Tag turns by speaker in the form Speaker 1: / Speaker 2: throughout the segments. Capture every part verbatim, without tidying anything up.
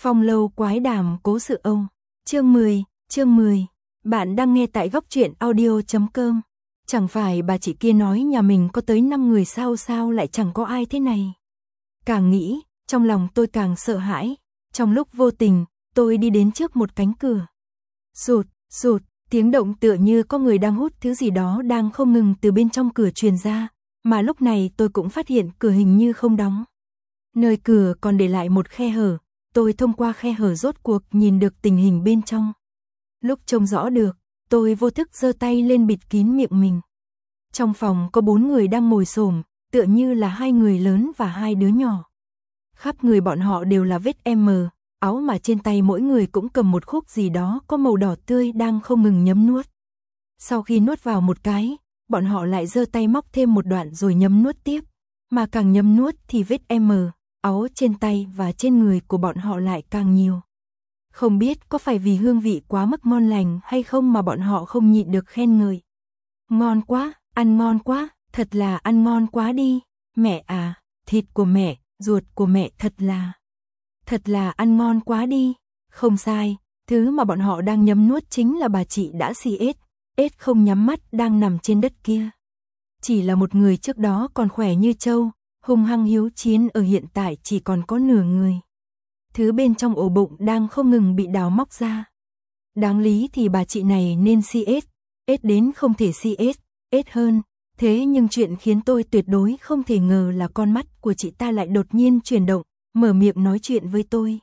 Speaker 1: Phong lâu quái đàm cố sự Âu. Chương mười, chương mười. Bạn đang nghe tại góc truyện audio chấm com. Chẳng phải bà chị kia nói nhà mình có tới năm người sao sao lại chẳng có ai thế này. Càng nghĩ, trong lòng tôi càng sợ hãi. Trong lúc vô tình, tôi đi đến trước một cánh cửa. Sụt, sụt, tiếng động tựa như có người đang hút thứ gì đó đang không ngừng từ bên trong cửa truyền ra. Mà lúc này tôi cũng phát hiện cửa hình như không đóng. Nơi cửa còn để lại một khe hở. Tôi thông qua khe hở rốt cuộc nhìn được tình hình bên trong. Lúc trông rõ được, tôi vô thức giơ tay lên bịt kín miệng mình. Trong phòng có bốn người đang ngồi xổm, tựa như là hai người lớn và hai đứa nhỏ. Khắp người bọn họ đều là vết M, áo mà trên tay mỗi người cũng cầm một khúc gì đó có màu đỏ tươi đang không ngừng nhấm nuốt. Sau khi nuốt vào một cái, bọn họ lại giơ tay móc thêm một đoạn rồi nhấm nuốt tiếp. Mà càng nhấm nuốt thì vết M, áo trên tay và trên người của bọn họ lại càng nhiều. Không biết có phải vì hương vị quá mức ngon lành hay không mà bọn họ không nhịn được khen ngợi. Ngon quá, ăn ngon quá, thật là ăn ngon quá đi. Mẹ à, thịt của mẹ, ruột của mẹ thật là, thật là ăn ngon quá đi. Không sai, thứ mà bọn họ đang nhấm nuốt chính là bà chị đã xì ết, ết không nhắm mắt đang nằm trên đất kia. Chỉ là một người trước đó còn khỏe như trâu, hung hăng hiếu chiến ở hiện tại chỉ còn có nửa người. Thứ bên trong ổ bụng đang không ngừng bị đào móc ra. Đáng lý thì bà chị này nên xê ét, ết đến không thể xê ét, ết hơn. Thế nhưng chuyện khiến tôi tuyệt đối không thể ngờ là con mắt của chị ta lại đột nhiên chuyển động, mở miệng nói chuyện với tôi.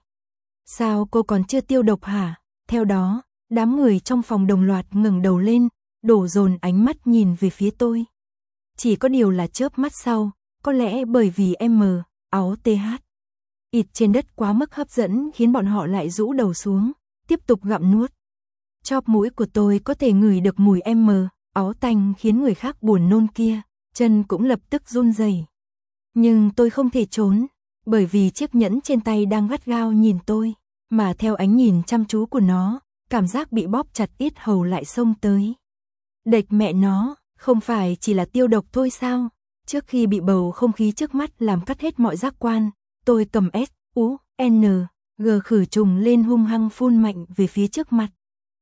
Speaker 1: Sao cô còn chưa tiêu độc hả? Theo đó, đám người trong phòng đồng loạt ngẩng đầu lên, đổ dồn ánh mắt nhìn về phía tôi. Chỉ có điều là chớp mắt sau, có lẽ bởi vì M, áo tê hát. Ịt trên đất quá mức hấp dẫn khiến bọn họ lại rũ đầu xuống, tiếp tục gặm nuốt. Chóp mũi của tôi có thể ngửi được mùi M, áo tanh khiến người khác buồn nôn kia, chân cũng lập tức run rẩy. Nhưng tôi không thể trốn, bởi vì chiếc nhẫn trên tay đang gắt gao nhìn tôi, mà theo ánh nhìn chăm chú của nó, cảm giác bị bóp chặt yết hầu lại xông tới. Đệch mẹ nó, không phải chỉ là tiêu độc thôi sao? Trước khi bị bầu không khí trước mắt làm cắt hết mọi giác quan, tôi cầm S, U, N, G khử trùng lên hung hăng phun mạnh về phía trước mặt.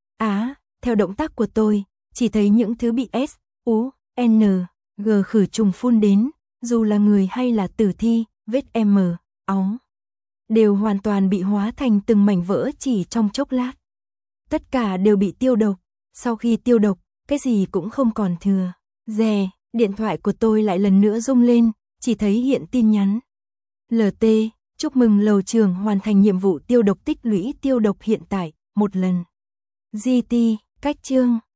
Speaker 1: Á, theo động tác của tôi, chỉ thấy những thứ bị S, U, N, G khử trùng phun đến, dù là người hay là tử thi, vết M, áo, đều hoàn toàn bị hóa thành từng mảnh vỡ chỉ trong chốc lát. Tất cả đều bị tiêu độc, sau khi tiêu độc, cái gì cũng không còn thừa. Rè, điện thoại của tôi lại lần nữa rung lên, chỉ thấy hiện tin nhắn. lờ tê, chúc mừng lầu trường hoàn thành nhiệm vụ tiêu độc tích lũy tiêu độc hiện tại, một lần. giê tê, cách chương.